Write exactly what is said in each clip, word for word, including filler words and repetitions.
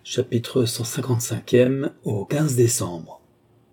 Chapitre cent cinquante-cinquième au quinze décembre.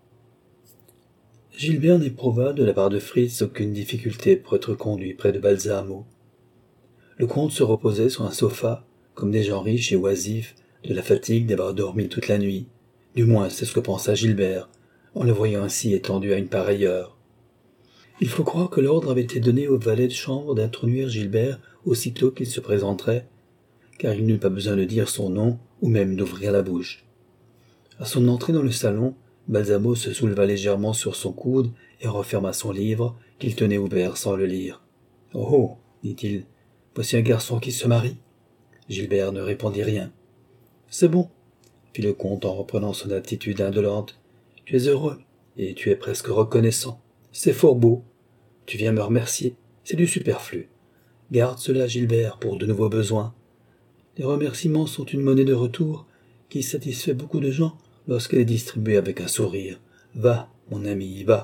Gilbert n'éprouva de la part de Fritz aucune difficulté pour être conduit près de Balsamo. Le comte se reposait sur un sofa, comme des gens riches et oisifs, de la fatigue d'avoir dormi toute la nuit. Du moins, c'est ce que pensa Gilbert, en le voyant ainsi étendu à une pareille heure. Il faut croire que l'ordre avait été donné au valet de chambre d'introduire Gilbert aussitôt qu'il se présenterait, car il n'eut pas besoin de dire son nom ou même d'ouvrir la bouche. À son entrée dans le salon, Balsamo se souleva légèrement sur son coude et referma son livre, qu'il tenait ouvert sans le lire. « Oh oh !» dit-il, « voici un garçon qui se marie ?» Gilbert ne répondit rien. « C'est bon, » fit le comte en reprenant son attitude indolente. « Tu es heureux, et tu es presque reconnaissant. C'est fort beau. Tu viens me remercier, c'est du superflu. Garde cela, Gilbert, pour de nouveaux besoins. Les remerciements sont une monnaie de retour qui satisfait beaucoup de gens lorsqu'elle est distribuée avec un sourire. Va, mon ami, va. »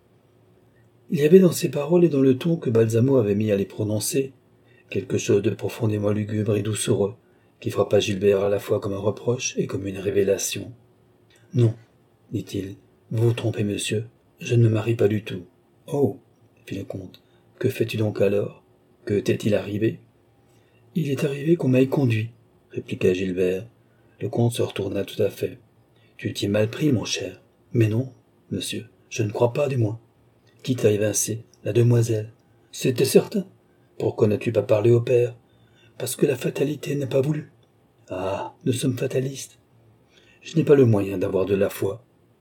Il y avait dans ces paroles et dans le ton que Balsamo avait mis à les prononcer quelque chose de profondément lugubre et doucereux, qui frappa Gilbert à la fois comme un reproche et comme une révélation. « Non, dit-il, vous vous trompez, monsieur, je ne me marie pas du tout. »« Oh, fit le comte, que fais-tu donc alors? Que t'est-il arrivé ?»« Il est arrivé qu'on m'aille conduit, » répliqua Gilbert. Le comte se retourna tout à fait. « Tu t'y es mal pris, mon cher. »« Mais non, monsieur, je ne crois pas, du moins. » »« Qui t'a évincé? La demoiselle. »« C'était certain. Pourquoi n'as-tu pas parlé au père? »« Parce que la fatalité n'a pas voulu. »« Ah, nous sommes fatalistes. »« Je n'ai pas le moyen d'avoir de la foi. »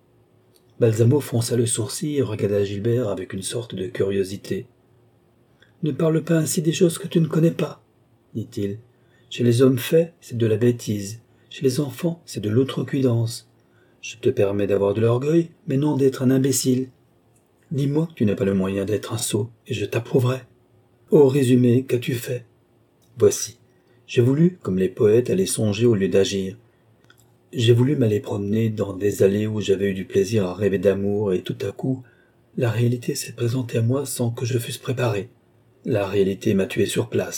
Balsamo fronça le sourcil et regarda Gilbert avec une sorte de curiosité. « Ne parle pas ainsi des choses que tu ne connais pas, » dit-il. « Chez les hommes faits, c'est de la bêtise. Chez les enfants, c'est de l'outrecuidance. Je te permets d'avoir de l'orgueil, mais non d'être un imbécile. Dis-moi que tu n'as pas le moyen d'être un sot, et je t'approuverai. Au résumé, qu'as-tu fait? Voici. J'ai voulu, comme les poètes, aller songer au lieu d'agir. J'ai voulu m'aller promener dans des allées où j'avais eu du plaisir à rêver d'amour, et tout à coup, la réalité s'est présentée à moi sans que je fusse préparé. La réalité m'a tué sur place. »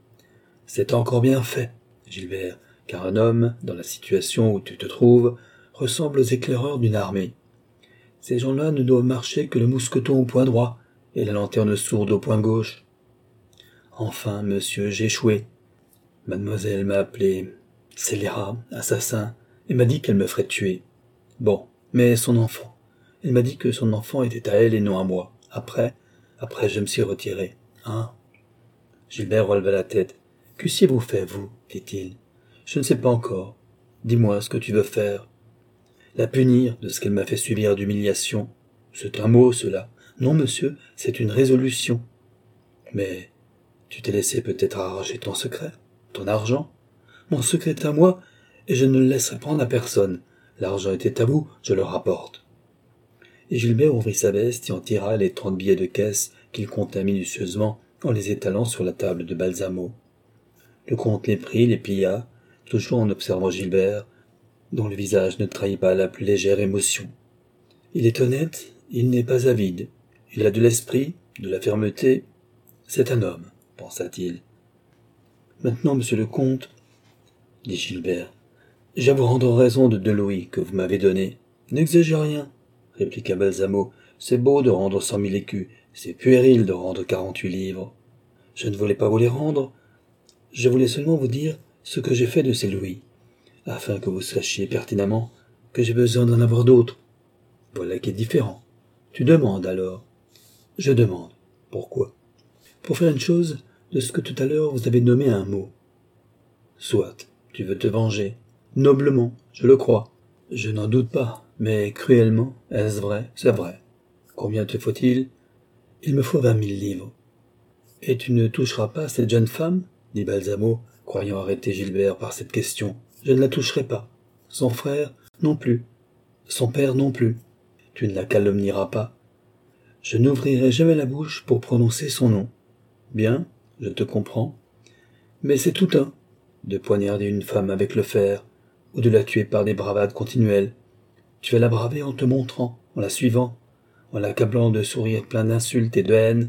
« C'est encore bien fait, Gilbert, car un homme, dans la situation où tu te trouves, ressemble aux éclaireurs d'une armée. Ces gens-là ne doivent marcher que le mousqueton au point droit et la lanterne sourde au point gauche. Enfin, monsieur, j'ai échoué. Mademoiselle m'a appelé scélérat, assassin, et m'a dit qu'elle me ferait tuer. Bon, mais son enfant. Elle m'a dit que son enfant était à elle et non à moi. Après, après je me suis retiré. Hein? » Gilbert releva la tête. « Qu'eussiez-vous fait, vous? » dit-il. « Je ne sais pas encore. Dis-moi ce que tu veux faire. » « La punir de ce qu'elle m'a fait subir d'humiliation. C'est un mot, cela. Non, monsieur, c'est une résolution. Mais tu t'es laissé peut-être arracher ton secret, ton argent. Mon secret est à moi, et je ne le laisserai prendre à personne. L'argent était à vous, je le rapporte. » Et Gilbert ouvrit sa veste et en tira les trente billets de caisse qu'il compta minutieusement en les étalant sur la table de Balsamo. Le comte les prit, les plia, toujours en observant Gilbert, dont le visage ne trahit pas la plus légère émotion. Il est honnête, il n'est pas avide. Il a de l'esprit, de la fermeté. C'est un homme, pensa-t-il. « Maintenant, monsieur le comte, dit Gilbert, j'ai à vous rendre raison de deux louis que vous m'avez donnés. N'exagère rien, répliqua Balsamo. C'est beau de rendre cent mille écus, c'est puéril de rendre quarante-huit livres. Je ne voulais pas vous les rendre, je voulais seulement vous dire ce que j'ai fait de ces louis, afin que vous sachiez pertinemment que j'ai besoin d'en avoir d'autres. Voilà qui est différent. Tu demandes alors. Je demande. Pourquoi? Pour faire une chose de ce que tout à l'heure vous avez nommé un mot. Soit, tu veux te venger. Noblement, je le crois. Je n'en doute pas, mais cruellement, est-ce vrai? C'est vrai. Combien te faut-il? Il me faut vingt mille livres. Et tu ne toucheras pas cette jeune femme? Dit Balsamo, croyant arrêter Gilbert par cette question. Je ne la toucherai pas. Son frère, non plus. Son père, non plus. Tu ne la calomnieras pas. Je n'ouvrirai jamais la bouche pour prononcer son nom. Bien, je te comprends. Mais c'est tout un, de poignarder une femme avec le fer, ou de la tuer par des bravades continuelles. Tu vas la braver en te montrant, en la suivant, en l'accablant de sourires pleins d'insultes et de haine.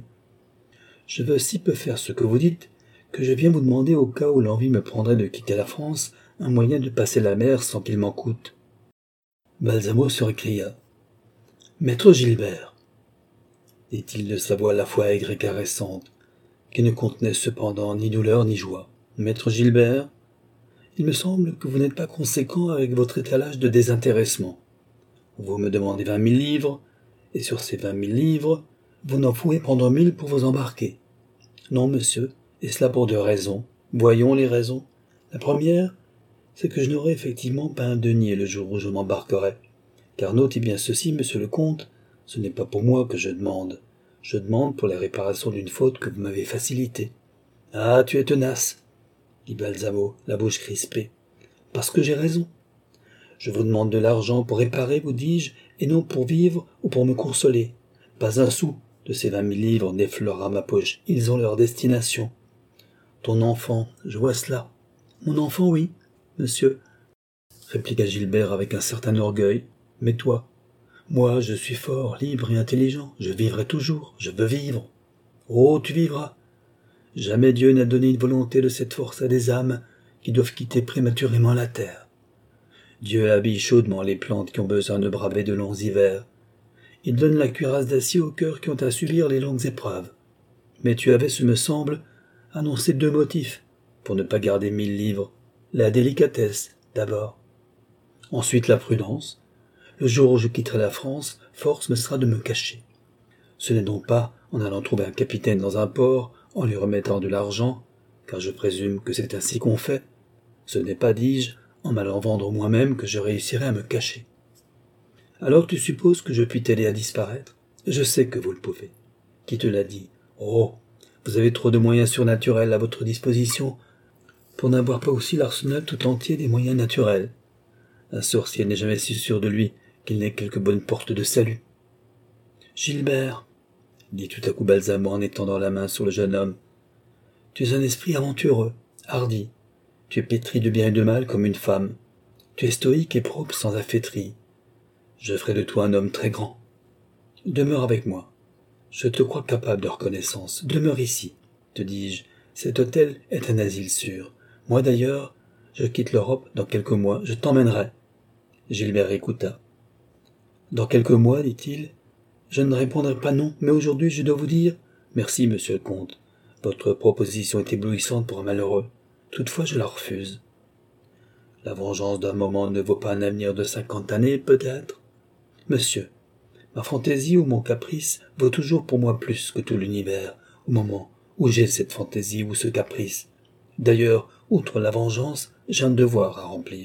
Je veux si peu faire ce que vous dites, que je viens vous demander au cas où l'envie me prendrait de quitter la France, un moyen de passer la mer sans qu'il m'en coûte. Balsamo se récria. « Maître Gilbert !» dit-il de sa voix à la fois aigre et caressante, qui ne contenait cependant ni douleur ni joie. « Maître Gilbert, il me semble que vous n'êtes pas conséquent avec votre étalage de désintéressement. Vous me demandez vingt mille livres, et sur ces vingt mille livres, vous n'en pouvez prendre mille pour vous embarquer. Non, monsieur, et cela pour deux raisons. Voyons les raisons. La première, c'est que je n'aurai effectivement pas un denier le jour où je m'embarquerai. Car notez bien ceci, monsieur le comte, ce n'est pas pour moi que je demande. Je demande pour la réparation d'une faute que vous m'avez facilitée. Ah, tu es tenace, dit Balsamo, la bouche crispée. Parce que j'ai raison. Je vous demande de l'argent pour réparer, vous dis-je, et non pour vivre ou pour me consoler. Pas un sou de ces vingt mille livres n'effleurera ma poche. Ils ont leur destination. Ton enfant, je vois cela. Mon enfant, oui, monsieur, répliqua Gilbert avec un certain orgueil. Mais toi, moi, je suis fort, libre et intelligent. Je vivrai toujours. Je veux vivre. Oh, tu vivras. Jamais Dieu n'a donné une volonté de cette force à des âmes qui doivent quitter prématurément la terre. Dieu habille chaudement les plantes qui ont besoin de braver de longs hivers. Il donne la cuirasse d'acier aux cœurs qui ont à subir les longues épreuves. Mais tu avais, ce me semble, annoncé deux motifs pour ne pas garder mille livres. La délicatesse, d'abord. Ensuite la prudence. Le jour où je quitterai la France, force me sera de me cacher. Ce n'est donc pas en allant trouver un capitaine dans un port, en lui remettant de l'argent, car je présume que c'est ainsi qu'on fait. Ce n'est pas, dis-je, en m'allant vendre moi-même que je réussirai à me cacher. Alors tu supposes que je puis t'aider à disparaître? Je sais que vous le pouvez. Qui te l'a dit? Oh, vous avez trop de moyens surnaturels à votre disposition pour n'avoir pas aussi l'arsenal tout entier des moyens naturels. Un sorcier n'est jamais si sûr de lui qu'il n'ait quelque bonne porte de salut. Gilbert, dit tout à coup Balsamo en étendant la main sur le jeune homme, tu es un esprit aventureux, hardi. Tu es pétri de bien et de mal comme une femme. Tu es stoïque et propre sans affaîtrie. Je ferai de toi un homme très grand. Demeure avec moi. Je te crois capable de reconnaissance. Demeure ici, te dis-je. Cet hôtel est un asile sûr. Moi d'ailleurs, je quitte l'Europe dans quelques mois. Je t'emmènerai. Gilbert écouta. Dans quelques mois, dit-il, je ne répondrai pas non, mais aujourd'hui je dois vous dire merci, monsieur le comte. Votre proposition est éblouissante pour un malheureux. Toutefois, je la refuse. La vengeance d'un moment ne vaut pas un avenir de cinquante années, peut-être. Monsieur, ma fantaisie ou mon caprice vaut toujours pour moi plus que tout l'univers, au moment où j'ai cette fantaisie ou ce caprice. D'ailleurs, outre la vengeance, j'ai un devoir à remplir.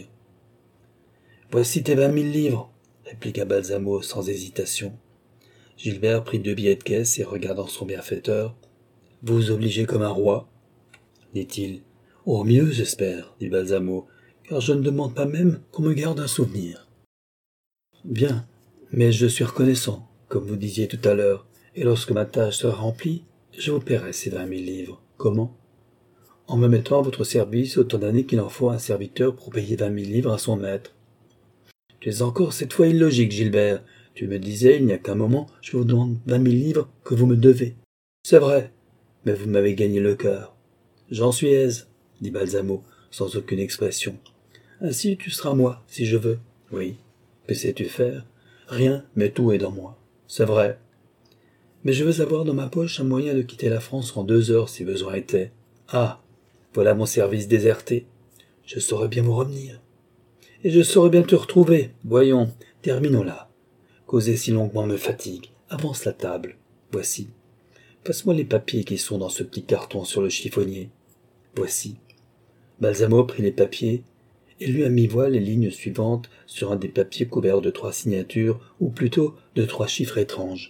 Voici tes vingt mille livres, répliqua Balsamo sans hésitation. Gilbert prit deux billets de caisse et regardant son bienfaiteur. Vous vous obligez comme un roi, dit-il. Au mieux, j'espère, dit Balsamo, car je ne demande pas même qu'on me garde un souvenir. Bien, mais je suis reconnaissant, comme vous disiez tout à l'heure, et lorsque ma tâche sera remplie, je vous paierai ces vingt mille livres. Comment? En me mettant à votre service autant d'années qu'il en faut à un serviteur pour payer vingt mille livres à son maître. Tu es encore cette fois illogique, Gilbert. Tu me disais, il n'y a qu'un moment, je vous demande vingt mille livres que vous me devez. C'est vrai, mais vous m'avez gagné le cœur. J'en suis aise, dit Balsamo, sans aucune expression. Ainsi tu seras moi, si je veux. Oui. Que sais-tu faire? Rien, mais tout est dans moi. C'est vrai. Mais je veux avoir dans ma poche un moyen de quitter la France en deux heures si besoin était. Ah, voilà mon service déserté. Je saurais bien vous revenir. Et je saurais bien te retrouver. Voyons, terminons là. Causer si longuement me fatigue. Avance la table. Voici. Passe-moi les papiers qui sont dans ce petit carton sur le chiffonnier. Voici. Balsamo prit les papiers et lui à mi-voix les lignes suivantes sur un des papiers couverts de trois signatures, ou plutôt de trois chiffres étranges.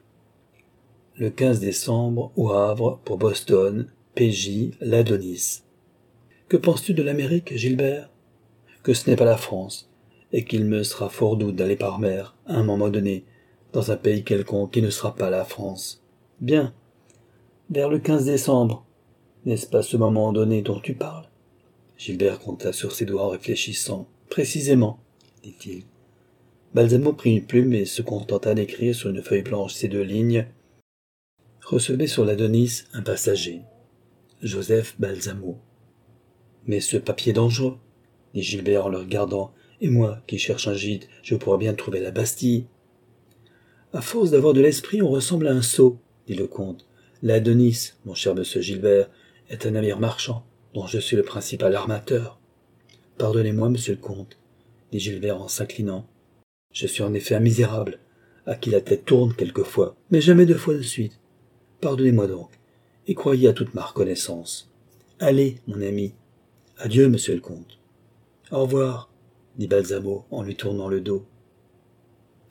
Le quinze décembre, au Havre, pour Boston, P J, l'Adonis. Que penses-tu de l'Amérique, Gilbert? Que ce n'est pas la France, et qu'il me sera fort doux d'aller par mer, à un moment donné, dans un pays quelconque qui ne sera pas la France. Bien. Vers le quinze décembre. N'est-ce pas ce moment donné dont tu parles? Gilbert compta sur ses doigts en réfléchissant. Précisément, dit-il. Balsamo prit une plume et se contenta d'écrire sur une feuille blanche ces deux lignes. Recevez sur l'Adonis un passager. Joseph Balsamo. Mais ce papier dangereux, dit Gilbert en le regardant. Et moi, qui cherche un gîte, je pourrais bien trouver la Bastille. À force d'avoir de l'esprit, on ressemble à un sot, dit le comte. L'Adonis, mon cher monsieur Gilbert, est un navire marchand, dont je suis le principal armateur. Pardonnez-moi, monsieur le comte, dit Gilbert en s'inclinant. Je suis en effet un misérable, à qui la tête tourne quelquefois, mais jamais deux fois de suite. Pardonnez-moi donc, et croyez à toute ma reconnaissance. Allez, mon ami. Adieu, monsieur le comte. Au revoir, dit Balsamo en lui tournant le dos.